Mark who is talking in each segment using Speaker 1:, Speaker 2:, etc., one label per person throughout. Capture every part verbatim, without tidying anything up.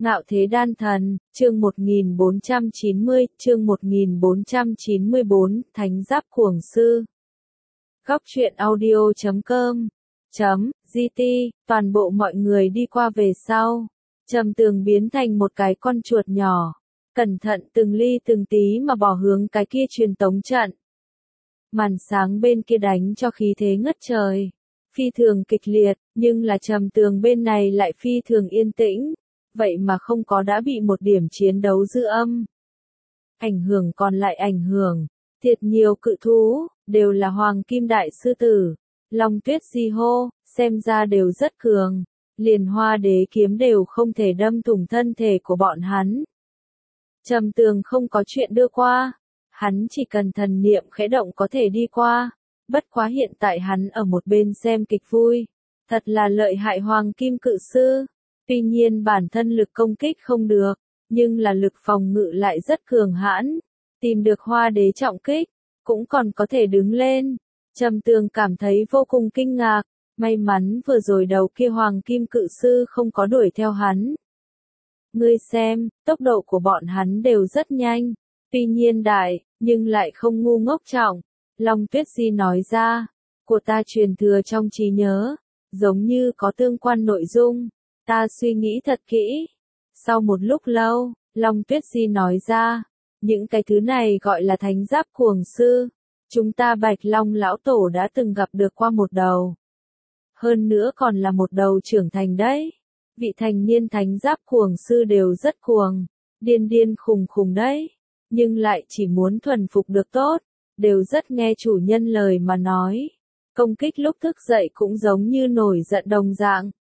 Speaker 1: Ngạo Thế Đan Thần, chương một nghìn bốn trăm chín mươi, chương một nghìn bốn trăm chín mươi bốn, Thánh Giáp Cuồng Sư. Góc truyện audio chấm com chấm giê tê, toàn bộ mọi người đi qua về sau. Trầm Tường biến thành một cái con chuột nhỏ, cẩn thận từng ly từng tí mà bỏ hướng cái kia truyền tống trận. Màn sáng bên kia đánh cho khí thế ngất trời, phi thường kịch liệt, nhưng là Trầm Tường bên này lại phi thường yên tĩnh, vậy mà không có đã bị một điểm chiến đấu dư âm. Ảnh hưởng còn lại ảnh hưởng, thiệt nhiều cự thú, đều là Hoàng Kim Đại Sư Tử, Long Tuyết Di hô, xem ra đều rất cường, liền Hoa Đế kiếm đều không thể đâm thủng thân thể của bọn hắn. Trầm Tường không có chuyện đưa qua, hắn chỉ cần thần niệm khẽ động có thể đi qua, bất quá hiện tại hắn ở một bên xem kịch vui, thật là lợi hại Hoàng Kim Cự Sư. Tuy nhiên bản thân lực công kích không được, nhưng là lực phòng ngự lại rất cường hãn, tìm được Hoa Đế trọng kích, cũng còn có thể đứng lên. Trầm Tường cảm thấy vô cùng kinh ngạc, may mắn vừa rồi đầu kia Hoàng Kim Cự Sư không có đuổi theo hắn. Ngươi xem, tốc độ của bọn hắn đều rất nhanh, tuy nhiên đại, nhưng lại không ngu ngốc trọng. Long Tuyết Di nói ra, của ta truyền thừa trong trí nhớ, giống như có tương quan nội dung. Ta suy nghĩ thật kỹ. Sau một lúc lâu, Long Tuyết Di nói ra, những cái thứ này gọi là Thánh Giáp Cuồng Sư. Chúng ta Bạch Long Lão Tổ đã từng gặp được qua một đầu. Hơn nữa còn là một đầu trưởng thành đấy. Vị thành niên Thánh Giáp Cuồng Sư đều rất cuồng, điên điên khùng khùng đấy. Nhưng lại chỉ muốn thuần phục được tốt, đều rất nghe chủ nhân lời mà nói. Công kích lúc thức dậy cũng giống như nổi giận đồng dạng.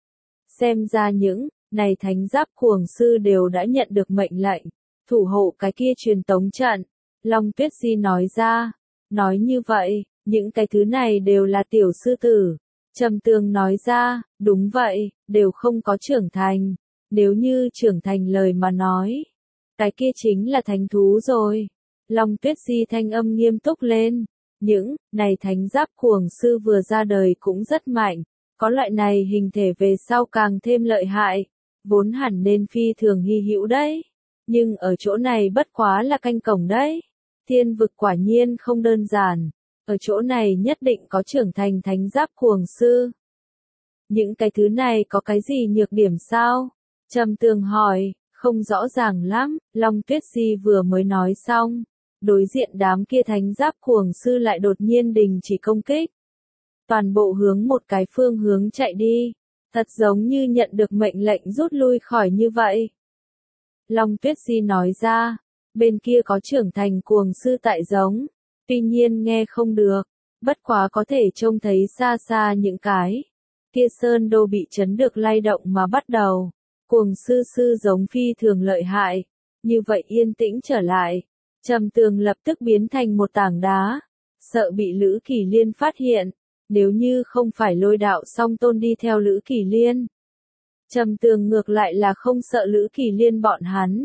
Speaker 1: Xem ra những này Thánh Giáp Cuồng Sư đều đã nhận được mệnh lệnh, thủ hộ cái kia truyền tống trận. Long Tuyết Di nói ra, nói như vậy, những cái thứ này đều là tiểu sư tử. Trầm Tường nói ra, đúng vậy, đều không có trưởng thành, nếu như trưởng thành lời mà nói, cái kia chính là thánh thú rồi. Long Tuyết Di thanh âm nghiêm túc lên, những này Thánh Giáp Cuồng Sư vừa ra đời cũng rất mạnh. Có loại này hình thể về sau càng thêm lợi hại, vốn hẳn nên phi thường hy hữu đấy. Nhưng ở chỗ này bất quá là canh cổng đấy. Thiên vực quả nhiên không đơn giản, ở chỗ này nhất định có trưởng thành Thánh Giáp Cuồng Sư. Những cái thứ này có cái gì nhược điểm sao? Trầm Tường hỏi, không rõ ràng lắm. Long Tuyết Di vừa mới nói xong, đối diện đám kia Thánh Giáp Cuồng Sư lại đột nhiên đình chỉ công kích. Toàn bộ hướng một cái phương hướng chạy đi, thật giống như nhận được mệnh lệnh rút lui khỏi như vậy. Long Tuyết Di nói ra, bên kia có trưởng thành cuồng sư tại giống, tuy nhiên nghe không được, bất quá có thể trông thấy xa xa những cái kia sơn đô bị chấn được lay động mà bắt đầu. Cuồng sư sư giống phi thường lợi hại, như vậy yên tĩnh trở lại, Trầm Tường lập tức biến thành một tảng đá, sợ bị Lữ Kỳ Liên phát hiện. Nếu như không phải Lôi Đạo Song Tôn đi theo Lữ Kỳ Liên, Trầm Tường ngược lại là không sợ Lữ Kỳ Liên bọn hắn.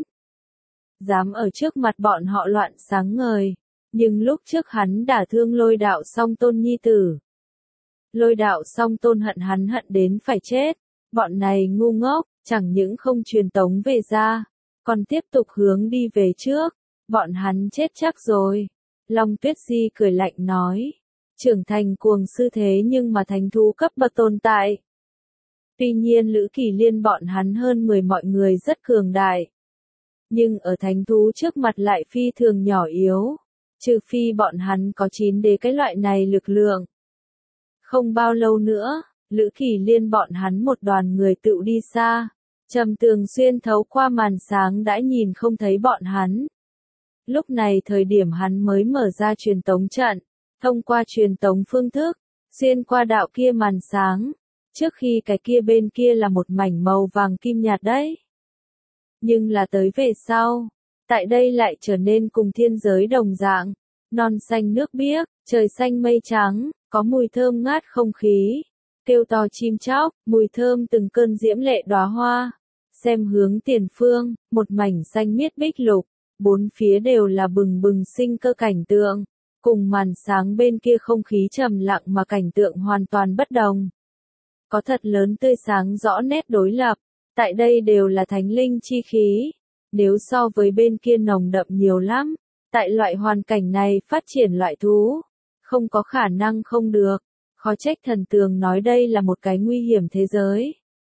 Speaker 1: Dám ở trước mặt bọn họ loạn sáng ngời, nhưng lúc trước hắn đả thương Lôi Đạo Song Tôn nhi tử. Lôi Đạo Song Tôn hận hắn hận đến phải chết, bọn này ngu ngốc, chẳng những không truyền tống về ra, còn tiếp tục hướng đi về trước, bọn hắn chết chắc rồi. Long Tuyết Di cười lạnh nói. Trưởng thành cuồng sư thế nhưng mà thánh thú cấp bậc tồn tại. Tuy nhiên Lữ Kỳ Liên bọn hắn hơn mười mọi người rất cường đại. Nhưng ở thánh thú trước mặt lại phi thường nhỏ yếu. Trừ phi bọn hắn có chín đế cái loại này lực lượng. Không bao lâu nữa, Lữ Kỳ Liên bọn hắn một đoàn người tự đi xa. Trầm Tường xuyên thấu qua màn sáng đã nhìn không thấy bọn hắn. Lúc này thời điểm hắn mới mở ra truyền tống trận. Thông qua truyền tống phương thức, xuyên qua đạo kia màn sáng, trước khi cái kia bên kia là một mảnh màu vàng kim nhạt đấy. Nhưng là tới về sau, tại đây lại trở nên cùng thiên giới đồng dạng, non xanh nước biếc, trời xanh mây trắng, có mùi thơm ngát không khí, kêu to chim chóc, mùi thơm từng cơn diễm lệ đóa hoa. Xem hướng tiền phương, một mảnh xanh miết bích lục, bốn phía đều là bừng bừng sinh cơ cảnh tượng. Cùng màn sáng bên kia không khí trầm lặng mà cảnh tượng hoàn toàn bất đồng. Có thật lớn tươi sáng rõ nét đối lập, Tại đây đều là thánh linh chi khí, nếu so với bên kia nồng đậm nhiều lắm, tại loại hoàn cảnh này phát triển loại thú, không có khả năng không được, khó trách thần tường nói đây là một cái nguy hiểm thế giới.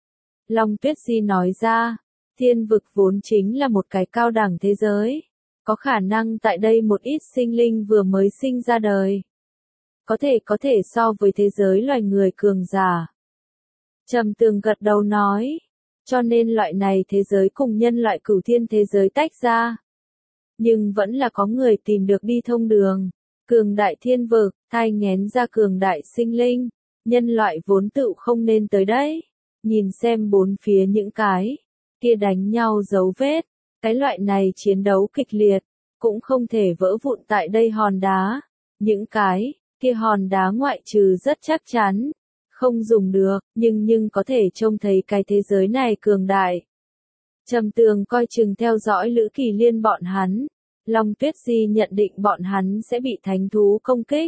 Speaker 1: Long Tuyết Di nói ra, thiên vực vốn chính là một cái cao đẳng thế giới, có khả năng tại đây một ít sinh linh vừa mới sinh ra đời. Có thể có thể so với thế giới loài người cường giả. Trầm Tường gật đầu nói, cho nên loại này thế giới cùng nhân loại cửu thiên thế giới tách ra. Nhưng vẫn là có người tìm được đi thông đường, cường đại thiên vực, thai nghén ra cường đại sinh linh, nhân loại vốn tự không nên tới đấy. Nhìn xem bốn phía những cái kia đánh nhau dấu vết, cái loại này chiến đấu kịch liệt, cũng không thể vỡ vụn tại đây hòn đá. Những cái kia hòn đá ngoại trừ rất chắc chắn, không dùng được, nhưng nhưng có thể trông thấy cái thế giới này cường đại. Trầm Tường coi chừng theo dõi Lữ Kỳ Liên bọn hắn, Long Tuyết Di nhận định bọn hắn sẽ bị thánh thú công kích.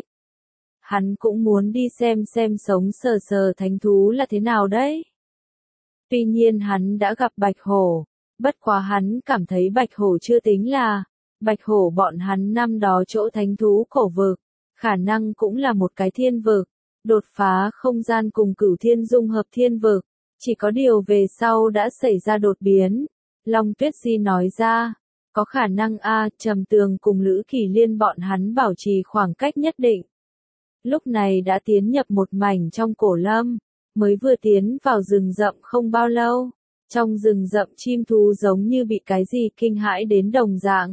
Speaker 1: Hắn cũng muốn đi xem xem sống sờ sờ thánh thú là thế nào đấy. Tuy nhiên hắn đã gặp bạch hổ, bất quá hắn cảm thấy bạch hổ chưa tính là, bạch hổ bọn hắn năm đó chỗ thánh thú cổ vực, khả năng cũng là một cái thiên vực, đột phá không gian cùng cửu thiên dung hợp thiên vực, chỉ có điều về sau đã xảy ra đột biến. Long Tuyết Di nói ra, có khả năng a, Trầm Tường cùng Lữ Kỳ Liên bọn hắn bảo trì khoảng cách nhất định. Lúc này đã tiến nhập một mảnh trong cổ lâm, mới vừa tiến vào rừng rậm không bao lâu, trong rừng rậm chim thú giống như bị cái gì kinh hãi đến đồng dạng.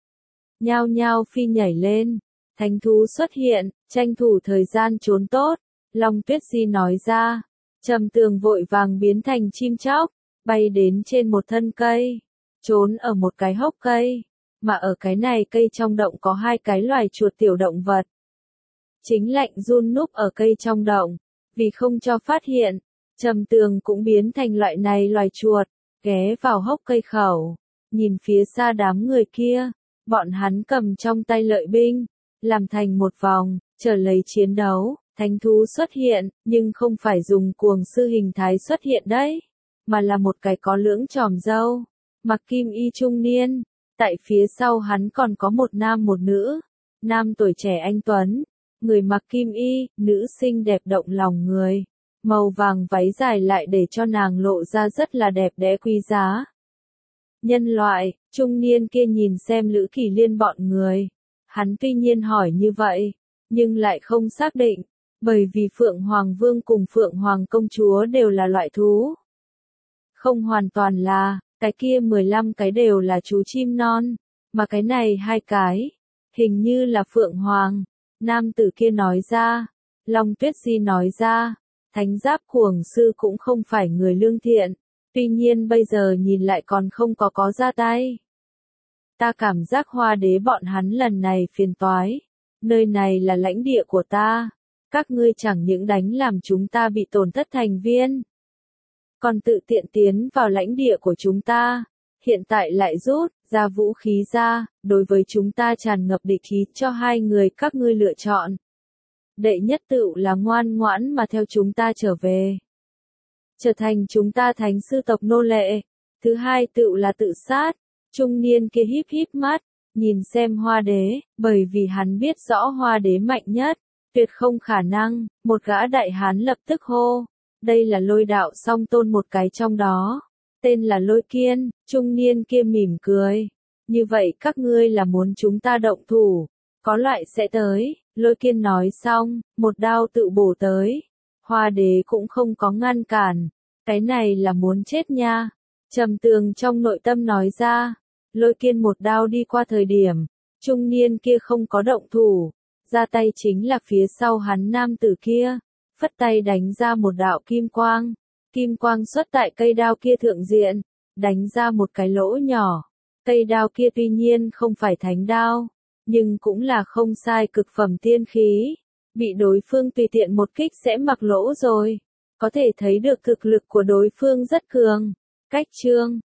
Speaker 1: Nhao nhao phi nhảy lên, thánh thú xuất hiện, tranh thủ thời gian trốn tốt, Long Tuyết Di nói ra, Trầm Tường vội vàng biến thành chim chóc, bay đến trên một thân cây, trốn ở một cái hốc cây, mà ở cái này cây trong động có hai cái loài chuột tiểu động vật. Chính lạnh run núp ở cây trong động, vì không cho phát hiện, Trầm Tường cũng biến thành loại này loài chuột, ghé vào hốc cây khẩu, nhìn phía xa đám người kia, bọn hắn cầm trong tay lợi binh, làm thành một vòng, chờ lấy chiến đấu. Thánh thú xuất hiện, nhưng không phải dùng cuồng sư hình thái xuất hiện đấy, mà là một cái có lưỡng chòm râu, mặc kim y trung niên, tại phía sau hắn còn có một nam một nữ, nam tuổi trẻ anh tuấn, người mặc kim y, nữ xinh đẹp động lòng người, màu vàng váy dài lại để cho nàng lộ ra rất là đẹp đẽ quý giá. Nhân loại, trung niên kia nhìn xem Lữ Kỳ Liên bọn người, hắn tuy nhiên hỏi như vậy, nhưng lại không xác định. Bởi vì Phượng Hoàng Vương cùng Phượng Hoàng Công Chúa đều là loại thú. Không hoàn toàn là, cái kia mười lăm cái đều là chú chim non, mà cái này hai cái, hình như là Phượng Hoàng. Nam tử kia nói ra, Long Tuyết Di nói ra, thánh giáp cuồng sư cũng không phải người lương thiện, tuy nhiên bây giờ nhìn lại còn không có có ra tay. Ta cảm giác Hoa Đế bọn hắn lần này phiền toái, nơi này là lãnh địa của ta. Các ngươi chẳng những đánh làm chúng ta bị tổn thất thành viên, còn tự tiện tiến vào lãnh địa của chúng ta, hiện tại lại rút ra vũ khí ra, đối với chúng ta tràn ngập địch ý, cho hai người các ngươi lựa chọn. Đệ nhất tựu là ngoan ngoãn mà theo chúng ta trở về, trở thành chúng ta thánh sư tộc nô lệ, thứ hai tựu là tự sát. Trung niên kia híp híp mắt, nhìn xem Hoa Đế, bởi vì hắn biết rõ Hoa Đế mạnh nhất. Tuyệt không khả năng, một gã đại hán lập tức hô, đây là Lôi đạo song tôn một cái trong đó, tên là Lôi Kiên. Trung niên kia mỉm cười, như vậy các ngươi là muốn chúng ta động thủ, có loại sẽ tới. Lôi Kiên nói xong, một đao tự bổ tới, Hoa Đế cũng không có ngăn cản, cái này là muốn chết nha. Trầm Tường trong nội tâm nói ra, Lôi Kiên một đao đi qua thời điểm, trung niên kia không có động thủ. Ra tay chính là phía sau hắn nam tử kia, phất tay đánh ra một đạo kim quang, kim quang xuất tại cây đao kia thượng diện, đánh ra một cái lỗ nhỏ. Cây đao kia tuy nhiên không phải thánh đao, nhưng cũng là không sai cực phẩm tiên khí, bị đối phương tùy tiện một kích sẽ mặc lỗ rồi, có thể thấy được thực lực của đối phương rất cường. Cách chương